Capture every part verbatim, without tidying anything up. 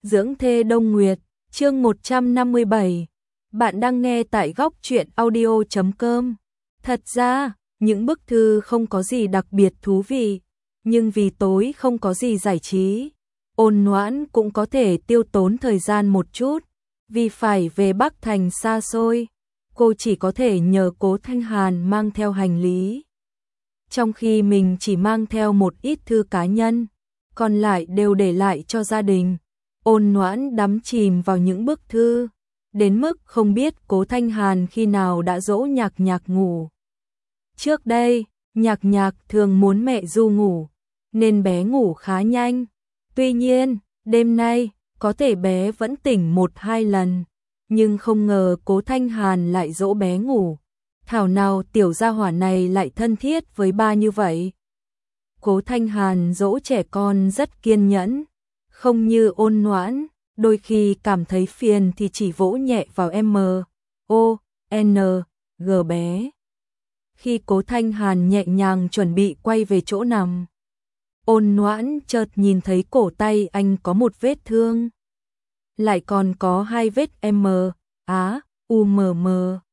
Dưỡng thê Đông Nguyệt, chương một trăm năm mươi bảy. Bạn đang nghe tại góc truyện audio chấm com. Thật ra, những bức thư không có gì đặc biệt thú vị, nhưng vì tối không có gì giải trí, Ôn Noãn cũng có thể tiêu tốn thời gian một chút, vì phải về Bắc Thành xa xôi, cô chỉ có thể nhờ Cố Thanh Hàn mang theo hành lý. Trong khi mình chỉ mang theo một ít thư cá nhân, còn lại đều để lại cho gia đình. Ôn Noãn đắm chìm vào những bức thư, đến mức không biết Cố Thanh Hàn khi nào đã dỗ Nhạc Nhạc ngủ. Trước đây, Nhạc Nhạc thường muốn mẹ Du ngủ, nên bé ngủ khá nhanh. Tuy nhiên, đêm nay, có thể bé vẫn tỉnh một hai lần, nhưng không ngờ Cố Thanh Hàn lại dỗ bé ngủ. Thảo nào tiểu gia hỏa này lại thân thiết với ba như vậy. Cố Thanh Hàn dỗ trẻ con rất kiên nhẫn, không như Ôn Noãn, đôi khi cảm thấy phiền thì chỉ vỗ nhẹ vào M, O, N, G bé. Khi Cố Thanh Hàn nhẹ nhàng chuẩn bị quay về chỗ nằm, Ôn Noãn chợt nhìn thấy cổ tay anh có một vết thương. Lại còn có hai vết M, Á, U M M.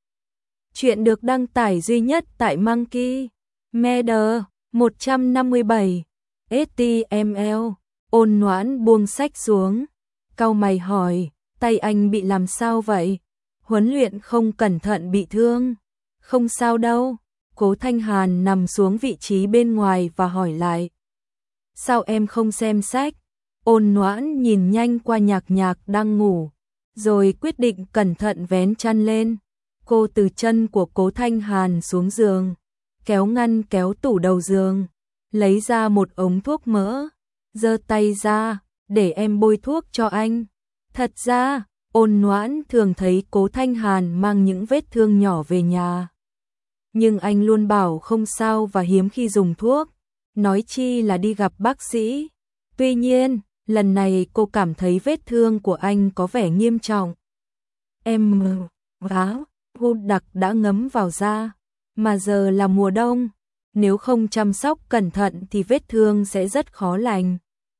Chuyện được đăng tải duy nhất tại Monkey Media một trăm năm mươi bảy ét tê em lờ. Ôn Noãn buông sách xuống, cau mày hỏi, tay anh bị làm sao vậy? Huấn luyện không cẩn thận bị thương. Không sao đâu. Cố Thanh Hàn nằm xuống vị trí bên ngoài và hỏi lại. Sao em không xem sách? Ôn Noãn nhìn nhanh qua Nhạc Nhạc đang ngủ, rồi quyết định cẩn thận vén chăn lên. Cô từ chân của Cố Thanh Hàn xuống giường, kéo ngăn kéo tủ đầu giường, lấy ra một ống thuốc mỡ, giơ tay ra, để em bôi thuốc cho anh. Thật ra, Ôn Noãn thường thấy Cố Thanh Hàn mang những vết thương nhỏ về nhà, nhưng anh luôn bảo không sao và hiếm khi dùng thuốc, nói chi là đi gặp bác sĩ. Tuy nhiên, lần này cô cảm thấy vết thương của anh có vẻ nghiêm trọng. Em váo, hút đặc đã ngấm vào da, mà giờ là mùa đông, nếu không chăm sóc cẩn thận thì vết thương sẽ rất khó lành.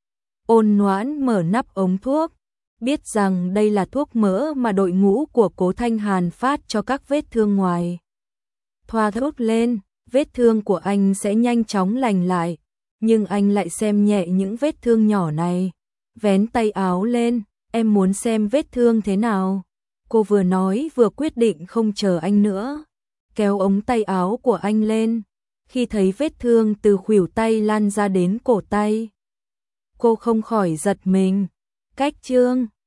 Ôn Noãn mở nắp ống thuốc, biết rằng đây là thuốc mỡ mà đội ngũ của Cố Thanh Hàn phát cho các vết thương ngoài. Thoa thuốc lên, vết thương của anh sẽ nhanh chóng lành lại, nhưng anh lại xem nhẹ những vết thương nhỏ này. Vén tay áo lên, em muốn xem vết thương thế nào? Cô vừa nói vừa quyết định không chờ anh nữa, kéo ống tay áo của anh lên. Khi thấy vết thương từ khuỷu tay lan ra đến cổ tay, cô không khỏi giật mình. Cách chương